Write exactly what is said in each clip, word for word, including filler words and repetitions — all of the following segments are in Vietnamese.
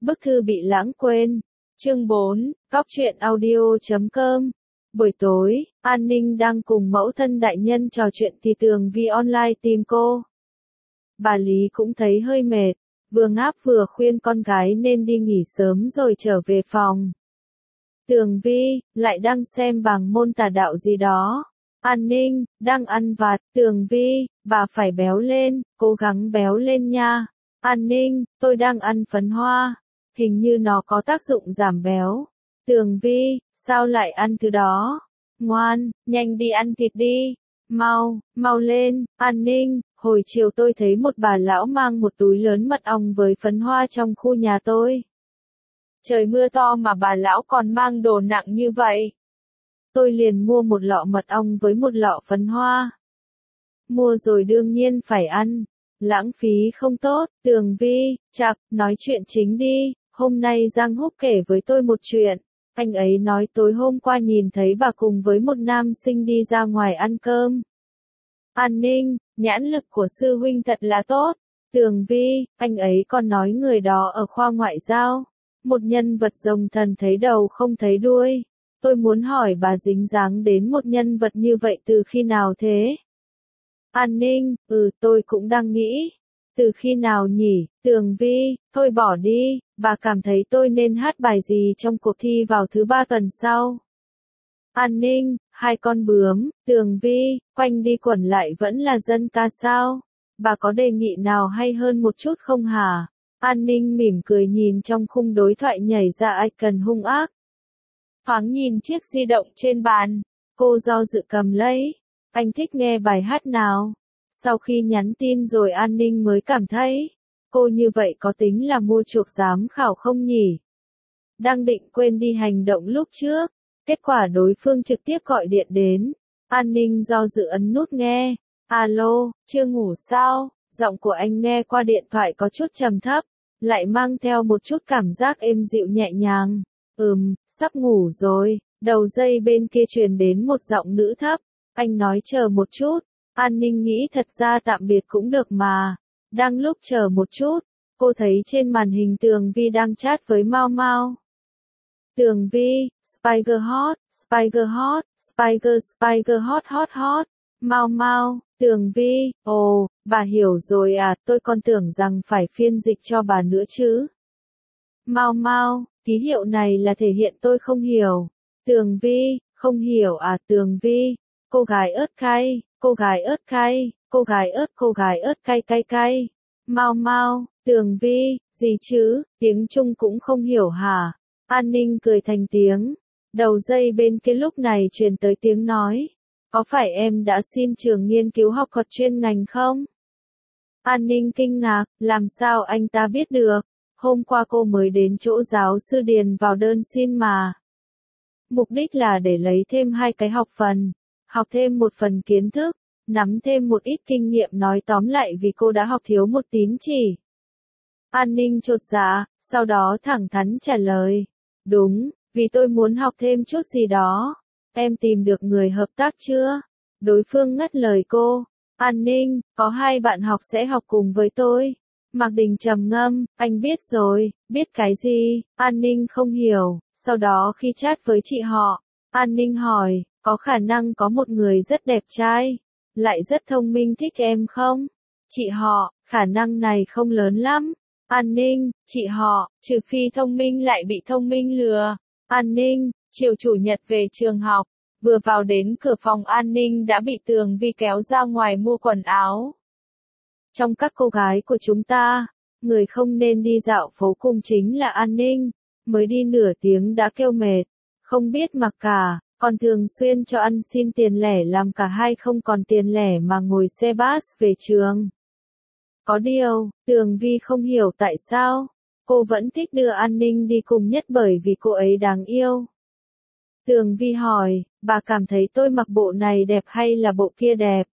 Bức thư bị lãng quên. Chương bốn, Góc truyện audio chấm com. Buổi tối, An Ninh đang cùng mẫu thân đại nhân trò chuyện thì Tường Vi online tìm cô. Bà Lý cũng thấy hơi mệt, vừa ngáp vừa khuyên con gái nên đi nghỉ sớm rồi trở về phòng. Tường Vi, lại đang xem bảng môn tà đạo gì đó. An Ninh, đang ăn vặt. Tường Vi, bà phải béo lên, cố gắng béo lên nha. An Ninh, tôi đang ăn phấn hoa. Hình như nó có tác dụng giảm béo. Tường Vi, sao lại ăn thứ đó? Ngoan, nhanh đi ăn thịt đi. Mau, mau lên. An Ninh, hồi chiều tôi thấy một bà lão mang một túi lớn mật ong với phấn hoa trong khu nhà tôi. Trời mưa to mà bà lão còn mang đồ nặng như vậy. Tôi liền mua một lọ mật ong với một lọ phấn hoa. Mua rồi đương nhiên phải ăn. Lãng phí không tốt. Tường Vi, chạc, nói chuyện chính đi. Hôm nay Giang Húc kể với tôi một chuyện. Anh ấy nói tối hôm qua nhìn thấy bà cùng với một nam sinh đi ra ngoài ăn cơm. An Ninh, nhãn lực của sư huynh thật là tốt. Tường Vi, anh ấy còn nói người đó ở khoa ngoại giao. Một nhân vật rồng thần thấy đầu không thấy đuôi. Tôi muốn hỏi bà dính dáng đến một nhân vật như vậy từ khi nào thế? An Ninh, ừ tôi cũng đang nghĩ. Từ khi nào nhỉ? Tường Vi, thôi bỏ đi, bà cảm thấy tôi nên hát bài gì trong cuộc thi vào thứ ba tuần sau? An Ninh, hai con bướm. Tường Vi, quanh đi quẩn lại vẫn là dân ca sao? Bà có đề nghị nào hay hơn một chút không hả? An Ninh mỉm cười nhìn trong khung đối thoại nhảy ra icon hung ác. Thoáng nhìn chiếc di động trên bàn, cô do dự cầm lấy. Anh thích nghe bài hát nào? Sau khi nhắn tin rồi An Ninh mới cảm thấy, cô như vậy có tính là mua chuộc giám khảo không nhỉ? Đang định quên đi hành động lúc trước, kết quả đối phương trực tiếp gọi điện đến. An Ninh do dự ấn nút nghe. Alo, chưa ngủ sao? Giọng của anh nghe qua điện thoại có chút trầm thấp, lại mang theo một chút cảm giác êm dịu nhẹ nhàng. Ừm, sắp ngủ rồi. Đầu dây bên kia truyền đến một giọng nữ thấp. Anh nói chờ một chút. An Ninh nghĩ thật ra tạm biệt cũng được mà. Đang lúc chờ một chút, cô thấy trên màn hình Tường Vi đang chat với Mao Mao. Tường Vi, Spiger hot, Spiger hot, Spiger Spiger hot hot hot. Mao Mao, Tường Vi, ồ, bà hiểu rồi à, tôi còn tưởng rằng phải phiên dịch cho bà nữa chứ. Mao Mao, ký hiệu này là thể hiện tôi không hiểu. Tường Vi, không hiểu à? Tường Vi, cô gái ớt cay, cô gái ớt cay, cô gái ớt cô gái ớt cay cay cay. Mao Mao, Tường Vi, gì chứ, tiếng Trung cũng không hiểu hả? An Ninh cười thành tiếng. Đầu dây bên kia lúc này truyền tới tiếng nói. Có phải em đã xin trường nghiên cứu học thuật chuyên ngành không? An Ninh kinh ngạc, làm sao anh ta biết được? Hôm qua cô mới đến chỗ giáo sư điền vào đơn xin mà. Mục đích là để lấy thêm hai cái học phần, học thêm một phần kiến thức, nắm thêm một ít kinh nghiệm, nói tóm lại vì cô đã học thiếu một tín chỉ. An Ninh chột dạ, sau đó thẳng thắn trả lời. Đúng, vì tôi muốn học thêm chút gì đó. Em tìm được người hợp tác chưa? Đối phương ngắt lời cô. An Ninh, có hai bạn học sẽ học cùng với tôi. Mạc Đình trầm ngâm, anh biết rồi, biết cái gì? An Ninh không hiểu. Sau đó khi chat với chị họ, An Ninh hỏi, có khả năng có một người rất đẹp trai, lại rất thông minh thích em không? Chị họ, khả năng này không lớn lắm. An Ninh, chị họ, trừ phi thông minh lại bị thông minh lừa. An Ninh, chiều chủ nhật về trường học, vừa vào đến cửa phòng An Ninh đã bị Tường Vi kéo ra ngoài mua quần áo. Trong các cô gái của chúng ta, người không nên đi dạo phố cùng chính là An Ninh. Mới đi nửa tiếng đã kêu mệt, không biết mặc cả, còn thường xuyên cho ăn xin tiền lẻ làm cả hai không còn tiền lẻ mà ngồi xe bus về trường. Có điều, Tường Vi không hiểu tại sao, cô vẫn thích đưa An Ninh đi cùng nhất bởi vì cô ấy đáng yêu. Tường Vi hỏi, bà cảm thấy tôi mặc bộ này đẹp hay là bộ kia đẹp?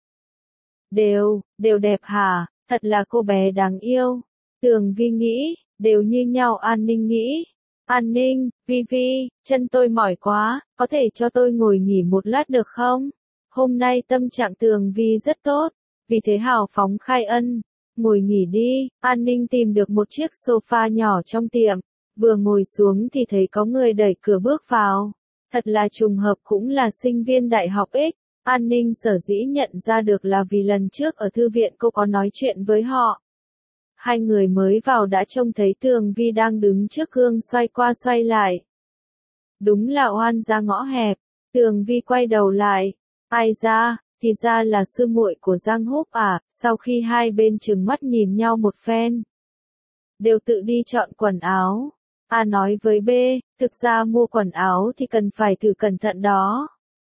Đều, đều đẹp hả? Thật là cô bé đáng yêu. Tường Vi nghĩ, đều như nhau. An Ninh nghĩ. An Ninh, Vi Vi, chân tôi mỏi quá, có thể cho tôi ngồi nghỉ một lát được không? Hôm nay tâm trạng Tường Vi rất tốt, vì thế hào phóng khai ân. Ngồi nghỉ đi. An Ninh tìm được một chiếc sofa nhỏ trong tiệm, Vừa ngồi xuống thì thấy có người đẩy cửa bước vào. Thật là trùng hợp, cũng là sinh viên đại học X. An Ninh sở dĩ nhận ra được là vì lần trước ở thư viện cô có nói chuyện với họ. Hai người mới vào đã trông thấy Tường Vi đang đứng trước gương xoay qua xoay lại. Đúng là oan ra ngõ hẹp. Tường Vi quay đầu lại. Ai ra, thì ra là sư muội của Giang Húc à. Sau khi hai bên trừng mắt nhìn nhau một phen, đều tự đi chọn quần áo. A nói với B, thực ra mua quần áo thì cần phải thử cẩn thận đó.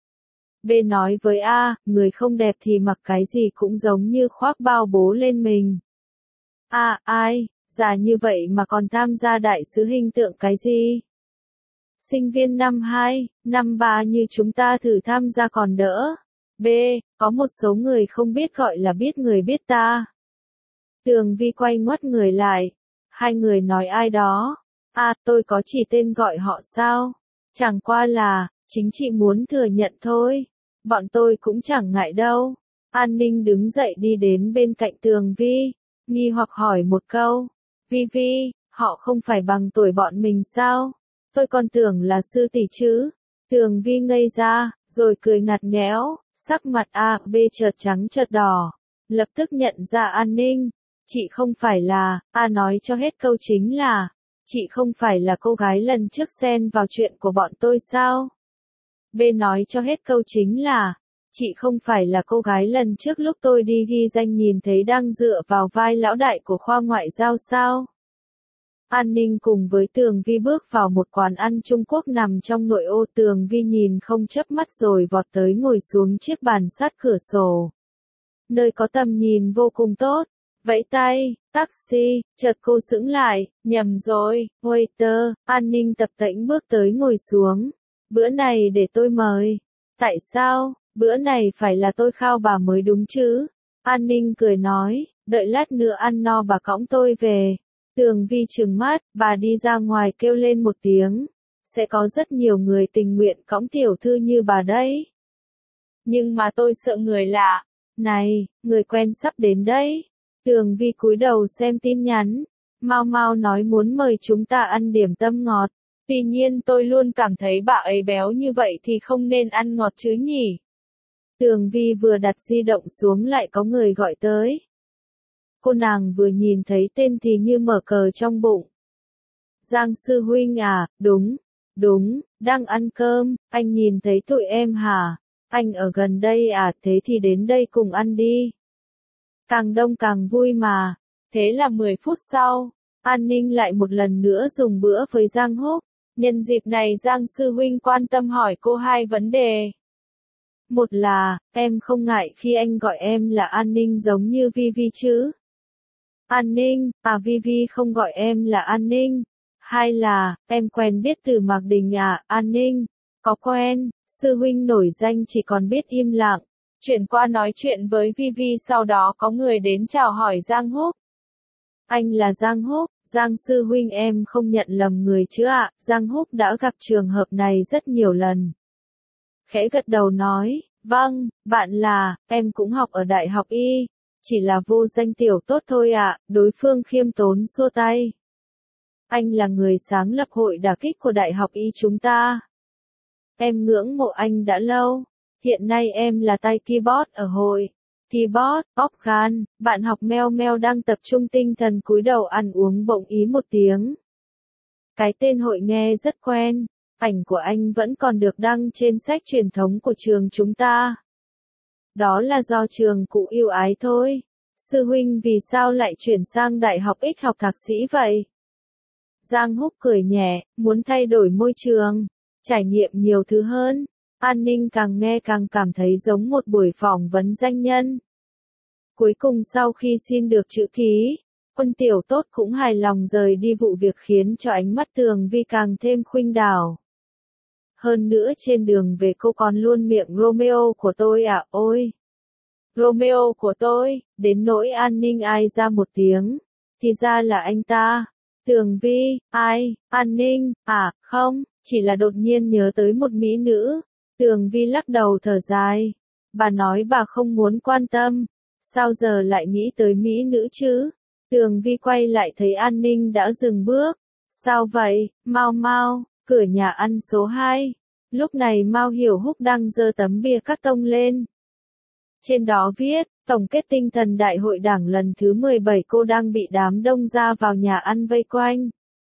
B nói với A, người không đẹp thì mặc cái gì cũng giống như khoác bao bố lên mình. A, ai, già như vậy mà còn tham gia đại sứ hình tượng cái gì? Sinh viên năm hai, năm ba như chúng ta thử tham gia còn đỡ. B, có một số người không biết gọi là biết người biết ta. Tường Vi quay ngoắt người lại. Hai người nói ai đó. À, tôi có chỉ tên gọi họ sao? Chẳng qua là, chính chị muốn thừa nhận thôi. Bọn tôi cũng chẳng ngại đâu. An Ninh đứng dậy đi đến bên cạnh Tường Vi, nghi hoặc hỏi một câu. Vi Vi, họ không phải bằng tuổi bọn mình sao? Tôi còn tưởng là sư tỷ chứ. Tường Vi ngây ra, rồi cười ngặt nghẽo, sắc mặt A, B chợt trắng chợt đỏ. Lập tức nhận ra An Ninh. Chị không phải là, A nói cho hết câu chính là, chị không phải là cô gái lần trước xen vào chuyện của bọn tôi sao? B nói cho hết câu chính là, chị không phải là cô gái lần trước lúc tôi đi ghi danh nhìn thấy đang dựa vào vai lão đại của khoa ngoại giao sao? An Ninh cùng với Tường Vi bước vào một quán ăn Trung Quốc nằm trong nội ô. Tường Vi nhìn không chớp mắt rồi vọt tới ngồi xuống chiếc bàn sát cửa sổ. Nơi có tầm nhìn vô cùng tốt. Vẫy tay, taxi, chợt cô sững lại, nhầm rồi, waiter. An Ninh tập tễnh bước tới ngồi xuống. Bữa này để tôi mời. Tại sao, bữa này phải là tôi khao bà mới đúng chứ? An Ninh cười nói, đợi lát nữa ăn no bà cõng tôi về. Tường Vi trừng mắt, bà đi ra ngoài kêu lên một tiếng. Sẽ có rất nhiều người tình nguyện cõng tiểu thư như bà đấy. Nhưng mà tôi sợ người lạ. Này, người quen sắp đến đấy. Tường Vi cúi đầu xem tin nhắn. Mau mau nói muốn mời chúng ta ăn điểm tâm ngọt. Tuy nhiên tôi luôn cảm thấy bà ấy béo như vậy thì không nên ăn ngọt chứ nhỉ. Tường Vi vừa đặt di động xuống lại có người gọi tới. Cô nàng vừa nhìn thấy tên thì như mở cờ trong bụng. Giang sư huynh à, đúng, đúng, đang ăn cơm, anh nhìn thấy tụi em hả? Anh ở gần đây à, thế thì đến đây cùng ăn đi. Càng đông càng vui mà. Thế là mười phút sau, An Ninh lại một lần nữa dùng bữa với Giang Húc. Nhân dịp này Giang sư huynh quan tâm hỏi cô hai vấn đề. Một là, em không ngại khi anh gọi em là An Ninh giống như Vi Vi chứ? An Ninh, à Vi Vi không gọi em là An Ninh. Hai là, em quen biết từ Mạc Đình à, An Ninh? Có quen, sư huynh nổi danh chỉ còn biết im lặng. Chuyển qua nói chuyện với Vi Vi, sau đó có người đến chào hỏi Giang Húc. Anh là Giang Húc, Giang sư huynh em không nhận lầm người chứ ạ? Giang Húc đã gặp trường hợp này rất nhiều lần. Khẽ gật đầu nói, vâng, bạn là, em cũng học ở Đại học Y, chỉ là vô danh tiểu tốt thôi ạ. Đối phương khiêm tốn xua tay. Anh là người sáng lập hội đả kích của Đại học Y chúng ta. Em ngưỡng mộ anh đã lâu. Hiện nay em là tay keyboard ở hội. Keyboard, organ, bạn học meo meo đang tập trung tinh thần cúi đầu ăn uống bỗng ý một tiếng. Cái tên hội nghe rất quen, ảnh của anh vẫn còn được đăng trên sách truyền thống của trường chúng ta. Đó là do trường cụ yêu ái thôi. Sư huynh vì sao lại chuyển sang Đại học X học thạc sĩ vậy? Giang Húc cười nhẹ, muốn thay đổi môi trường, trải nghiệm nhiều thứ hơn. An Ninh càng nghe càng cảm thấy giống một buổi phỏng vấn danh nhân. Cuối cùng sau khi xin được chữ ký, Quân tiểu tốt cũng hài lòng rời đi, vụ việc khiến cho ánh mắt Tường Vi càng thêm khuynh đảo. Hơn nữa trên đường về cô còn luôn miệng Romeo của tôi à, ôi! Romeo của tôi, đến nỗi An Ninh ai ra một tiếng, thì ra là anh ta. Tường Vi, ai, An Ninh, à, không, chỉ là đột nhiên nhớ tới một mỹ nữ. Tường Vi lắc đầu thở dài. Bà nói bà không muốn quan tâm. Sao giờ lại nghĩ tới mỹ nữ chứ? Tường Vi quay lại thấy An Ninh đã dừng bước. Sao vậy, Mao Mao, cửa nhà ăn số hai. Lúc này Mao Hiểu Húc đang giơ tấm bia cắt tông lên. Trên đó viết, tổng kết tinh thần đại hội đảng lần thứ mười bảy. Cô đang bị đám đông ra vào nhà ăn vây quanh.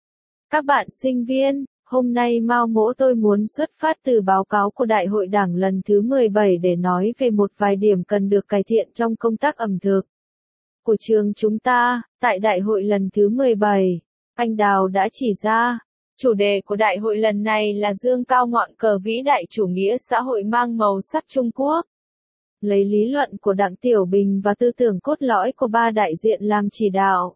Các bạn sinh viên, hôm nay Mao Mỗ tôi muốn xuất phát từ báo cáo của đại hội đảng lần thứ mười bảy để nói về một vài điểm cần được cải thiện trong công tác ẩm thực của trường chúng ta. Tại đại hội lần thứ mười bảy, anh Đào đã chỉ ra, chủ đề của đại hội lần này là dương cao ngọn cờ vĩ đại chủ nghĩa xã hội mang màu sắc Trung Quốc. Lấy lý luận của Đặng Tiểu Bình và tư tưởng cốt lõi của ba đại diện làm chỉ đạo.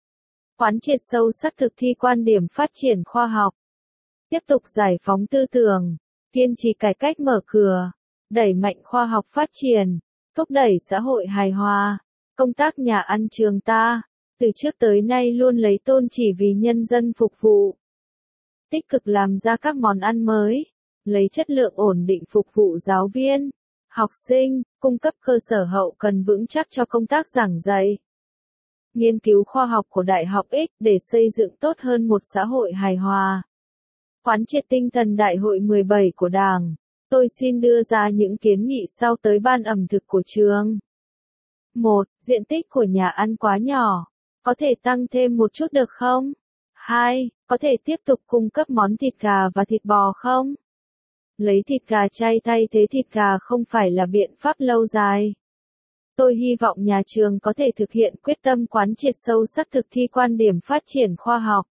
Quán triệt sâu sắc thực thi quan điểm phát triển khoa học. Tiếp tục giải phóng tư tưởng, kiên trì cải cách mở cửa, đẩy mạnh khoa học phát triển, thúc đẩy xã hội hài hòa. Công tác nhà ăn trường ta, từ trước tới nay luôn lấy tôn chỉ vì nhân dân phục vụ. Tích cực làm ra các món ăn mới, lấy chất lượng ổn định phục vụ giáo viên, học sinh, cung cấp cơ sở hậu cần vững chắc cho công tác giảng dạy. Nghiên cứu khoa học của Đại học X để xây dựng tốt hơn một xã hội hài hòa. Quán triệt tinh thần đại hội mười bảy của Đảng, tôi xin đưa ra những kiến nghị sau tới ban ẩm thực của trường. một. Diện tích của nhà ăn quá nhỏ, có thể tăng thêm một chút được không? hai. Có thể tiếp tục cung cấp món thịt gà và thịt bò không? Lấy thịt gà chay thay thế thịt gà không phải là biện pháp lâu dài. Tôi hy vọng nhà trường có thể thực hiện quyết tâm quán triệt sâu sắc thực thi quan điểm phát triển khoa học.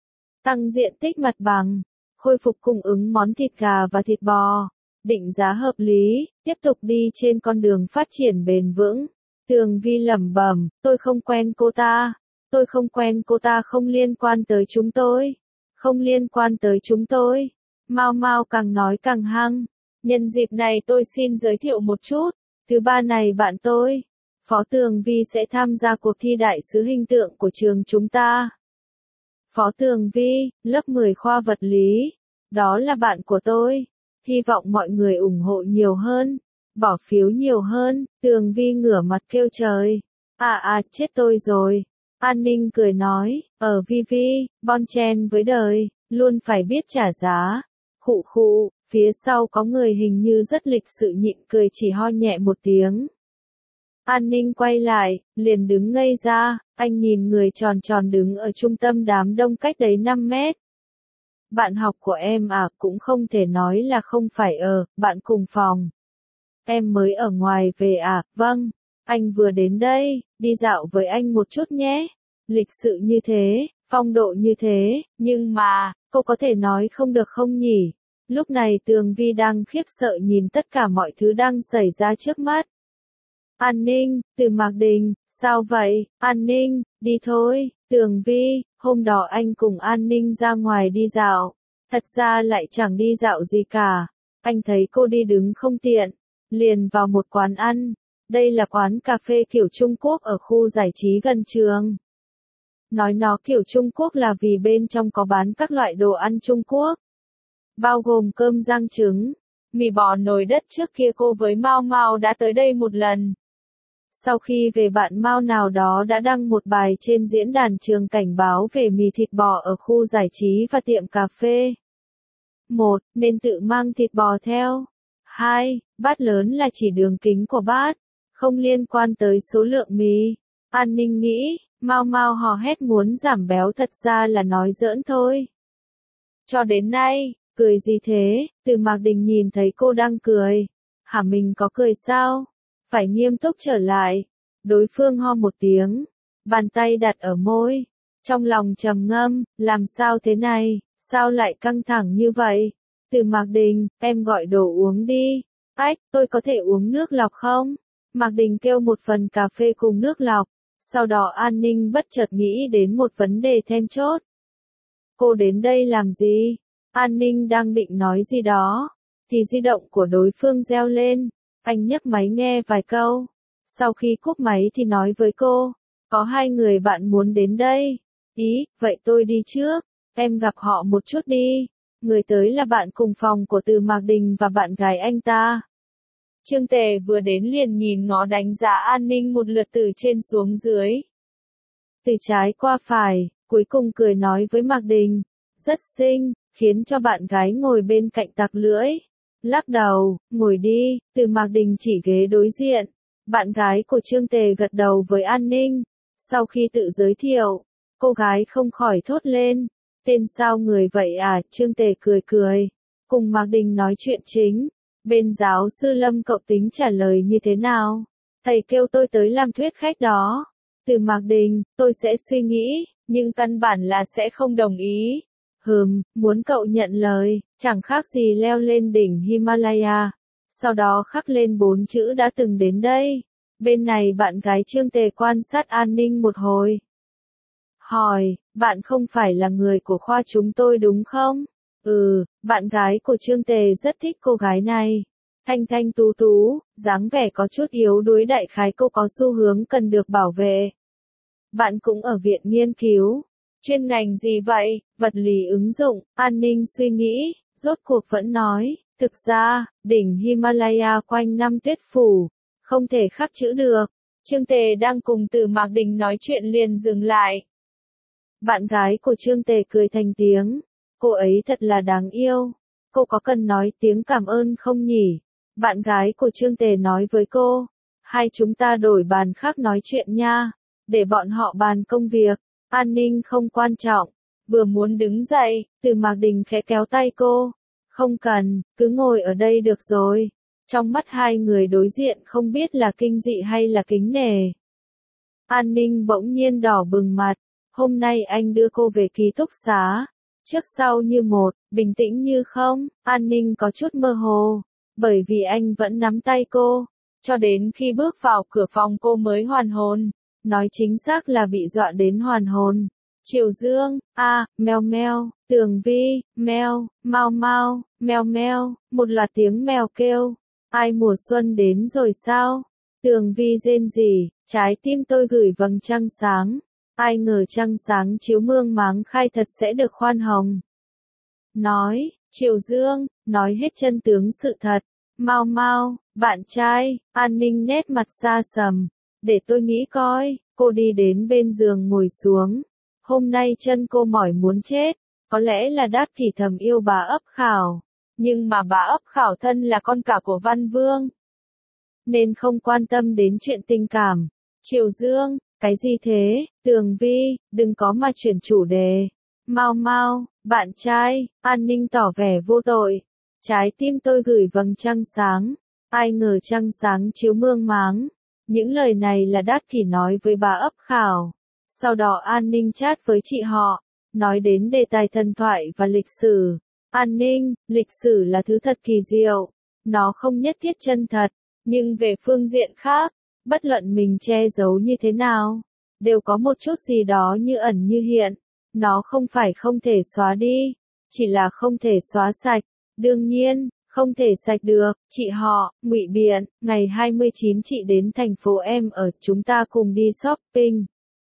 Tăng diện tích mặt bằng, khôi phục cung ứng món thịt gà và thịt bò, định giá hợp lý, tiếp tục đi trên con đường phát triển bền vững. Tường Vi lẩm bẩm, tôi không quen cô ta, tôi không quen cô ta không liên quan tới chúng tôi, không liên quan tới chúng tôi. Mao Mao càng nói càng hăng, nhân dịp này tôi xin giới thiệu một chút, thứ ba này bạn tôi, Phó Tường Vi sẽ tham gia cuộc thi đại sứ hình tượng của trường chúng ta. Phó Tường Vi, lớp mười khoa vật lý, đó là bạn của tôi, hy vọng mọi người ủng hộ nhiều hơn. Bỏ phiếu nhiều hơn, Tường Vi ngửa mặt kêu trời. À à, chết tôi rồi. An Ninh cười nói, ở Vi Vi, bon chen với đời, luôn phải biết trả giá. Khụ khụ, phía sau có người hình như rất lịch sự nhịn cười chỉ ho nhẹ một tiếng. An Ninh quay lại, liền đứng ngây ra, anh nhìn người tròn tròn đứng ở trung tâm đám đông cách đấy năm mét. Bạn học của em à, cũng không thể nói là không phải ở, bạn cùng phòng. Em mới ở ngoài về à, vâng, anh vừa đến đây, đi dạo với anh một chút nhé. Lịch sự như thế, phong độ như thế, nhưng mà, cô có thể nói không được không nhỉ? Lúc này Tường Vi đang khiếp sợ nhìn tất cả mọi thứ đang xảy ra trước mắt. An Ninh, Từ Mạc Đình, sao vậy, An Ninh, đi thôi, Tường Vi, hôm đó anh cùng An Ninh ra ngoài đi dạo, thật ra lại chẳng đi dạo gì cả, anh thấy cô đi đứng không tiện. Liền vào một quán ăn, đây là quán cà phê kiểu Trung Quốc ở khu giải trí gần trường. Nói nó kiểu Trung Quốc là vì bên trong có bán các loại đồ ăn Trung Quốc, bao gồm cơm rang trứng, mì bò nồi đất. Trước kia cô với Mao Mao đã tới đây một lần. Sau khi về bạn Mao nào đó đã đăng một bài trên diễn đàn trường cảnh báo về mì thịt bò ở khu giải trí và tiệm cà phê. một. Nên tự mang thịt bò theo. hai. Bát lớn là chỉ đường kính của bát, không liên quan tới số lượng mì. An Ninh nghĩ, Mao Mao hò hét muốn giảm béo thật ra là nói giỡn thôi. Cho đến nay, cười gì thế? Từ Mạc Đình nhìn thấy cô đang cười. Hả, mình có cười sao? Phải nghiêm túc trở lại. Đối phương ho một tiếng, bàn tay đặt ở môi. Trong lòng trầm ngâm, làm sao thế này, sao lại căng thẳng như vậy? Từ Mạc Đình, em gọi đồ uống đi. Ách, tôi có thể uống nước lọc không? Mạc Đình kêu một phần cà phê cùng nước lọc. Sau đó An Ninh bất chợt nghĩ đến một vấn đề then chốt. Cô đến đây làm gì? An Ninh đang định nói gì đó, thì di động của đối phương reo lên. Anh nhấc máy nghe vài câu. Sau khi cúp máy thì nói với cô, có hai người bạn muốn đến đây. Ý, vậy tôi đi trước, em gặp họ một chút đi. Người tới là bạn cùng phòng của Từ Mạc Đình và bạn gái anh ta. Trương Tề vừa đến liền nhìn ngó đánh giá An Ninh một lượt từ trên xuống dưới. Từ trái qua phải, cuối cùng cười nói với Mạc Đình, rất xinh, khiến cho bạn gái ngồi bên cạnh tặc lưỡi. Lắc đầu, ngồi đi, Từ Mạc Đình chỉ ghế đối diện. Bạn gái của Trương Tề gật đầu với An Ninh. Sau khi tự giới thiệu, cô gái không khỏi thốt lên, tên sao người vậy à? Trương Tề cười cười, cùng Mạc Đình nói chuyện chính. Bên giáo sư Lâm cậu tính trả lời như thế nào? Thầy kêu tôi tới làm thuyết khách đó. Từ Mạc Đình, tôi sẽ suy nghĩ, nhưng căn bản là sẽ không đồng ý. Hừm, muốn cậu nhận lời, chẳng khác gì leo lên đỉnh Himalaya. Sau đó khắc lên bốn chữ đã từng đến đây. Bên này bạn gái Trương Tề quan sát An Ninh một hồi. Hỏi, bạn không phải là người của khoa chúng tôi đúng không? Ừ, bạn gái của Trương Tề rất thích cô gái này. Thanh thanh tú tú, dáng vẻ có chút yếu đuối, đại khái cô có xu hướng cần được bảo vệ. Bạn cũng ở viện nghiên cứu. Chuyên ngành gì vậy? Vật lý ứng dụng. An Ninh suy nghĩ, rốt cuộc vẫn nói, thực ra, đỉnh Himalaya quanh năm tuyết phủ, không thể khắc chữ được. Trương Tề đang cùng Từ Mạc Đình nói chuyện liền dừng lại. Bạn gái của Trương Tề cười thành tiếng, cô ấy thật là đáng yêu. Cô có cần nói tiếng cảm ơn không nhỉ? Bạn gái của Trương Tề nói với cô, hai chúng ta đổi bàn khác nói chuyện nha, để bọn họ bàn công việc. An Ninh không quan trọng, vừa muốn đứng dậy, Từ Mạc Đình khẽ kéo tay cô. Không cần, cứ ngồi ở đây được rồi. Trong mắt hai người đối diện không biết là kinh dị hay là kính nể. An Ninh bỗng nhiên đỏ bừng mặt, hôm nay anh đưa cô về ký túc xá. Trước sau như một, bình tĩnh như không, An Ninh có chút mơ hồ, bởi vì anh vẫn nắm tay cô, cho đến khi bước vào cửa phòng cô mới hoàn hồn. Nói chính xác là bị dọa đến hoàn hồn. Triều Dương, a, à, meo meo, Tường Vi, meo, mau mau, meo meo, một loạt tiếng mèo kêu. Ai mùa xuân đến rồi sao? Tường Vi rên rỉ, trái tim tôi gửi vầng trăng sáng. Ai ngờ trăng sáng chiếu mương máng khai thật sẽ được khoan hồng. Nói, Triều Dương, nói hết chân tướng sự thật. Mau mau, bạn trai, An Ninh nét mặt xa sầm. Để tôi nghĩ coi, cô đi đến bên giường ngồi xuống. Hôm nay chân cô mỏi muốn chết, có lẽ là Đát Kỷ thầm yêu bà ấp khảo. Nhưng mà bà ấp khảo thân là con cả của Văn Vương, nên không quan tâm đến chuyện tình cảm. Triều Dương, cái gì thế? Tường Vi, đừng có mà chuyển chủ đề. Mau mau, bạn trai, An Ninh tỏ vẻ vô tội. Trái tim tôi gửi vầng trăng sáng. Ai ngờ trăng sáng chiếu mương máng. Những lời này là Đát Kỷ nói với bà ấp khảo. Sau đó An Ninh chat với chị họ, nói đến đề tài thần thoại và lịch sử. An Ninh, lịch sử là thứ thật kỳ diệu. Nó không nhất thiết chân thật, nhưng về phương diện khác, bất luận mình che giấu như thế nào, đều có một chút gì đó như ẩn như hiện. Nó không phải không thể xóa đi, chỉ là không thể xóa sạch. Đương nhiên, không thể sạch được. Chị họ, ngụy biện, ngày hai mươi chín chị đến thành phố em ở, chúng ta cùng đi shopping.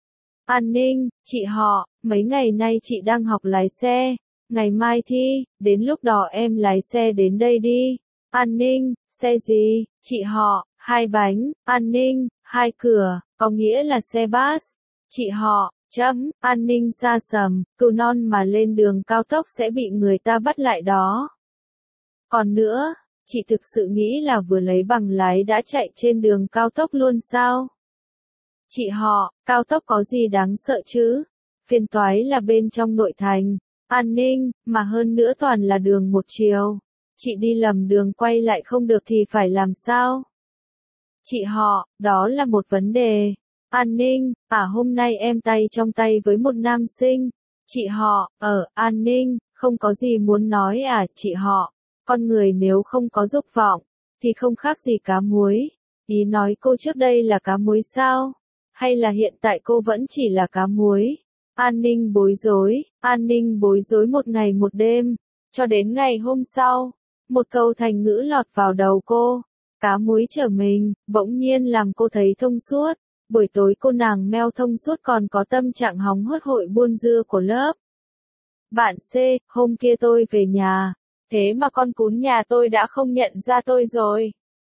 An Ninh, chị họ, mấy ngày nay chị đang học lái xe, ngày mai thi, đến lúc đó em lái xe đến đây đi. An Ninh, xe gì? Chị họ, hai bánh. An Ninh, hai cửa, có nghĩa là xe bus. Chị họ, chấm. An Ninh xa sầm, Cừu Non mà lên đường cao tốc sẽ bị người ta bắt lại đó. Còn nữa, chị thực sự nghĩ là vừa lấy bằng lái đã chạy trên đường cao tốc luôn sao? Chị họ, cao tốc có gì đáng sợ chứ? Phiền toái là bên trong nội thành. An Ninh, mà hơn nữa toàn là đường một chiều. Chị đi lầm đường quay lại không được thì phải làm sao? Chị họ, đó là một vấn đề. An Ninh, à hôm nay em tay trong tay với một nam sinh. Chị họ, ở, An Ninh, không có gì muốn nói à? Chị họ, con người nếu không có dục vọng, thì không khác gì cá muối. Ý nói cô trước đây là cá muối sao? Hay là hiện tại cô vẫn chỉ là cá muối? An Ninh bối rối, An Ninh bối rối một ngày một đêm, cho đến ngày hôm sau, một câu thành ngữ lọt vào đầu cô. Cá muối trở mình, bỗng nhiên làm cô thấy thông suốt. Buổi tối cô nàng meo thông suốt còn có tâm trạng hóng hớt hội buôn dưa của lớp. Bạn C, hôm kia tôi về nhà, thế mà con cún nhà tôi đã không nhận ra tôi rồi.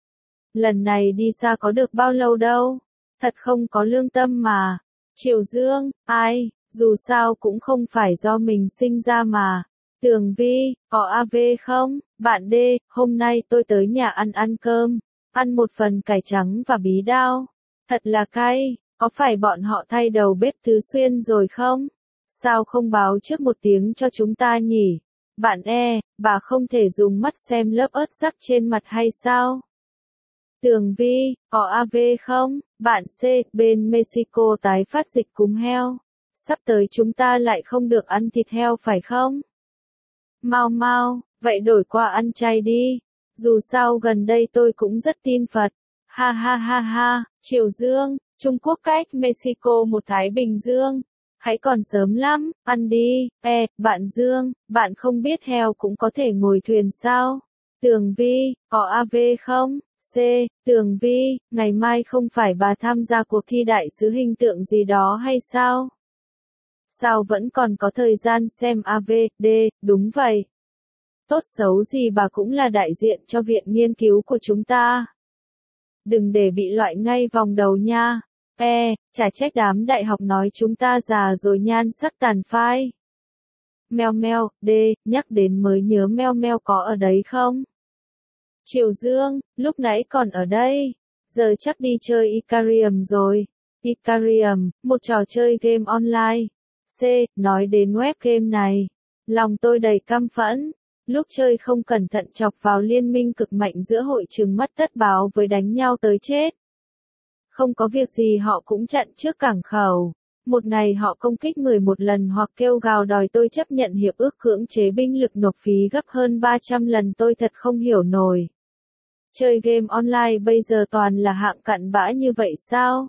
Lần này đi xa có được bao lâu đâu, thật không có lương tâm mà. Triều Dương, ai, Dù sao cũng không phải do mình sinh ra mà. Tường Vi, có a vê không? Bạn D, hôm nay tôi tới nhà ăn ăn cơm. Ăn một phần cải trắng và bí đao. Thật là cay, có phải bọn họ thay đầu bếp Tứ Xuyên rồi không? Sao không báo trước một tiếng cho chúng ta nhỉ? Bạn E, bà không thể dùng mắt xem lớp ớt rắc trên mặt hay sao? Tường Vi, có a vê không? Bạn C, bên Mexico tái phát dịch cúm heo. Sắp tới chúng ta lại không được ăn thịt heo phải không? Mau mau, vậy đổi qua ăn chay đi. Dù sao gần đây tôi cũng rất tin Phật. Ha ha ha ha, Triều Dương, Trung Quốc cách Mexico một Thái Bình Dương. Hãy còn sớm lắm, ăn đi. E, bạn Dương, bạn không biết heo cũng có thể ngồi thuyền sao? Tường Vi, có a vê không? C, Tường Vi, ngày mai không phải bà tham gia cuộc thi đại sứ hình tượng gì đó hay sao? Sao vẫn còn có thời gian xem a vê? D, đúng vậy. Tốt xấu gì bà cũng là đại diện cho viện nghiên cứu của chúng ta. Đừng để bị loại ngay vòng đầu nha. E, chả trách đám đại học nói chúng ta già rồi nhan sắc tàn phai. Meo meo, D, nhắc đến mới nhớ meo meo có ở đấy không? Triều Dương, lúc nãy còn ở đây. Giờ chắc đi chơi Icarium rồi. Icarium, một trò chơi game online. C, nói đến web game này. Lòng tôi đầy căm phẫn. Lúc chơi không cẩn thận chọc vào liên minh cực mạnh giữa hội trường mất tất báo với đánh nhau tới chết. Không có việc gì họ cũng chặn trước cảng khẩu. Một ngày họ công kích mười một lần hoặc kêu gào đòi tôi chấp nhận hiệp ước cưỡng chế binh lực nộp phí gấp hơn ba trăm lần, tôi thật không hiểu nổi. Chơi game online bây giờ toàn là hạng cặn bã như vậy sao?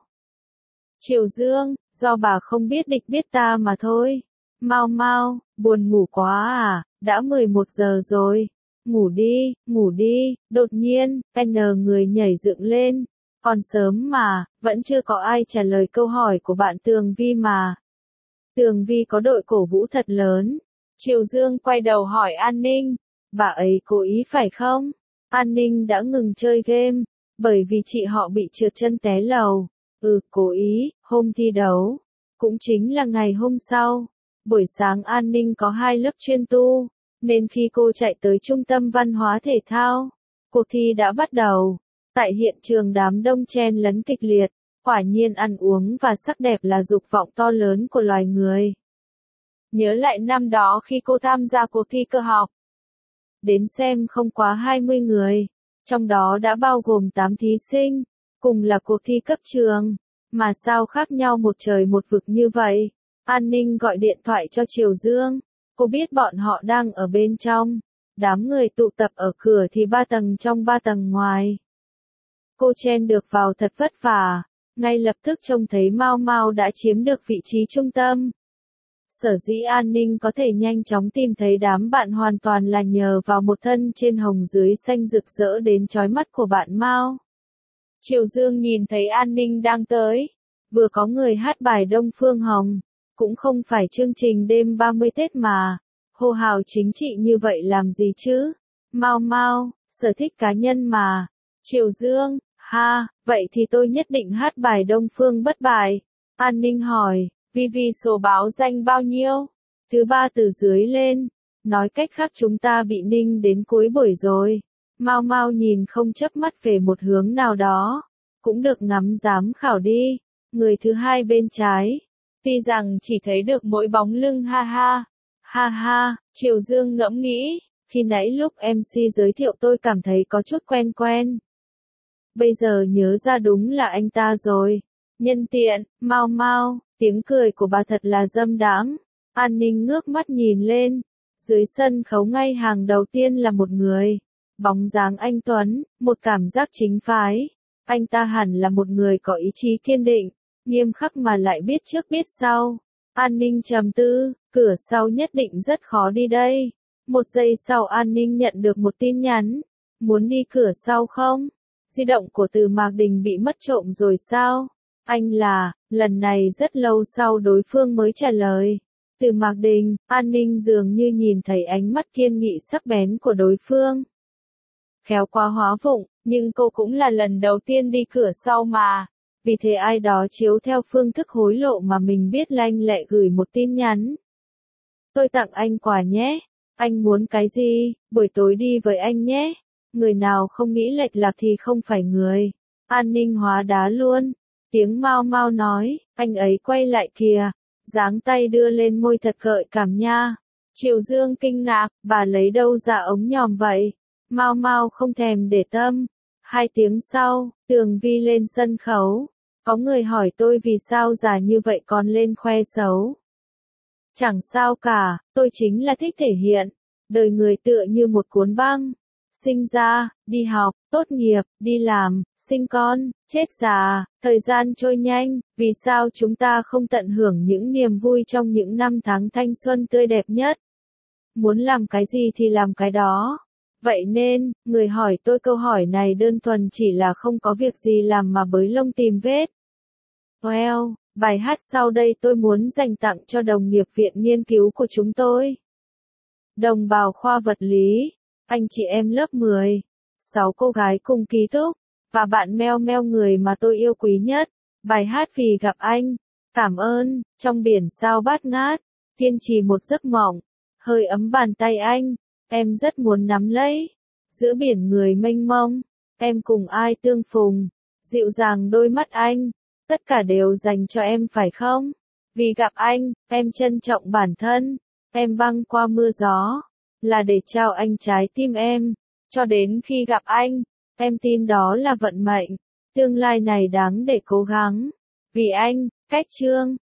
Triều Dương, do bà không biết địch biết ta mà thôi. Mau mau, buồn ngủ quá à, đã mười một giờ rồi. Ngủ đi, ngủ đi, đột nhiên, N người nhảy dựng lên. Còn sớm mà, vẫn chưa có ai trả lời câu hỏi của bạn Tường Vi mà. Tường Vi có đội cổ vũ thật lớn. Triều Dương quay đầu hỏi An Ninh. Bà ấy cố ý phải không? An Ninh đã ngừng chơi game, bởi vì chị họ bị trượt chân té lầu. Ừ, cố ý, hôm thi đấu. Cũng chính là ngày hôm sau. Buổi sáng An Ninh có hai lớp chuyên tu, nên khi cô chạy tới trung tâm văn hóa thể thao, cuộc thi đã bắt đầu. Tại hiện trường đám đông chen lấn kịch liệt, quả nhiên ăn uống và sắc đẹp là dục vọng to lớn của loài người. Nhớ lại năm đó khi cô tham gia cuộc thi cơ học. Đến xem không quá hai mươi người, trong đó đã bao gồm tám thí sinh, cùng là cuộc thi cấp trường, mà sao khác nhau một trời một vực như vậy. An Ninh gọi điện thoại cho Triều Dương, cô biết bọn họ đang ở bên trong, đám người tụ tập ở cửa thì ba tầng trong ba tầng ngoài. Cô chen được vào thật vất vả, ngay lập tức trông thấy Mao Mao đã chiếm được vị trí trung tâm. Sở dĩ An Ninh có thể nhanh chóng tìm thấy đám bạn hoàn toàn là nhờ vào một thân trên hồng dưới xanh rực rỡ đến chói mắt của bạn Mao. Triều Dương nhìn thấy An Ninh đang tới, vừa có người hát bài Đông Phương Hồng, cũng không phải chương trình đêm ba mươi Tết mà, hô hào chính trị như vậy làm gì chứ? Mao Mao, sở thích cá nhân mà. Triều Dương, ha, vậy thì tôi nhất định hát bài Đông Phương bất bại. An Ninh hỏi, vì vì số báo danh bao nhiêu? Thứ ba từ dưới lên. Nói cách khác chúng ta bị ninh đến cuối buổi rồi. Mao Mao nhìn không chớp mắt về một hướng nào đó. Cũng được ngắm giám khảo đi. Người thứ hai bên trái. Tuy rằng chỉ thấy được mỗi bóng lưng ha ha. Ha ha, Triều Dương ngẫm nghĩ. Khi nãy lúc em xê giới thiệu tôi cảm thấy có chút quen quen. Bây giờ nhớ ra đúng là anh ta rồi. Nhân tiện, Mao Mao, tiếng cười của bà thật là dâm đãng. An Ninh ngước mắt nhìn lên. Dưới sân khấu ngay hàng đầu tiên là một người. Bóng dáng anh Tuấn, một cảm giác chính phái. Anh ta hẳn là một người có ý chí kiên định, nghiêm khắc mà lại biết trước biết sau. An Ninh trầm tư, cửa sau nhất định rất khó đi đây. Một giây sau An Ninh nhận được một tin nhắn. Muốn đi cửa sau không? Di động của Từ Mạc Đình bị mất trộm rồi sao? Anh là, lần này rất lâu sau đối phương mới trả lời. Từ Mạc Đình, An Ninh dường như nhìn thấy ánh mắt kiên nghị sắc bén của đối phương. Khéo quá hóa vụng, nhưng cô cũng là lần đầu tiên đi cửa sau mà. vì thế ai đó chiếu theo phương thức hối lộ mà mình biết lanh lẹ gửi một tin nhắn. Tôi tặng anh quà nhé. Anh muốn cái gì, buổi tối đi với anh nhé. Người nào không nghĩ lệch lạc thì không phải người. An ninh hóa đá luôn. Tiếng mau mau nói, anh ấy quay lại kìa. Giáng tay đưa lên môi thật gợi cảm nha. Triệu Dương kinh ngạc, bà lấy đâu ra ống nhòm vậy? Mau mau không thèm để tâm. Hai tiếng sau, Tường Vi lên sân khấu. Có người hỏi tôi vì sao già như vậy còn lên khoe xấu. Chẳng sao cả, tôi chính là thích thể hiện. Đời người tựa như một cuốn băng. Sinh ra, đi học, tốt nghiệp, đi làm, sinh con, chết già, thời gian trôi nhanh, vì sao chúng ta không tận hưởng những niềm vui trong những năm tháng thanh xuân tươi đẹp nhất? Muốn làm cái gì thì làm cái đó. Vậy nên, người hỏi tôi câu hỏi này đơn thuần chỉ là không có việc gì làm mà bới lông tìm vết. Well, bài hát sau đây tôi muốn dành tặng cho đồng nghiệp viện nghiên cứu của chúng tôi. Đồng bào khoa vật lý, anh chị em lớp mười, sáu cô gái cùng ký túc, và bạn meo meo người mà tôi yêu quý nhất. Bài hát vì gặp anh, cảm ơn, trong biển sao bát ngát, kiên trì một giấc mộng, hơi ấm bàn tay anh, em rất muốn nắm lấy. Giữa biển người mênh mông, em cùng ai tương phùng, dịu dàng đôi mắt anh, tất cả đều dành cho em phải không? Vì gặp anh, em trân trọng bản thân, em băng qua mưa gió, là để trao anh trái tim em, cho đến khi gặp anh, em tin đó là vận mệnh, tương lai này đáng để cố gắng. Vì anh, Cách Chương.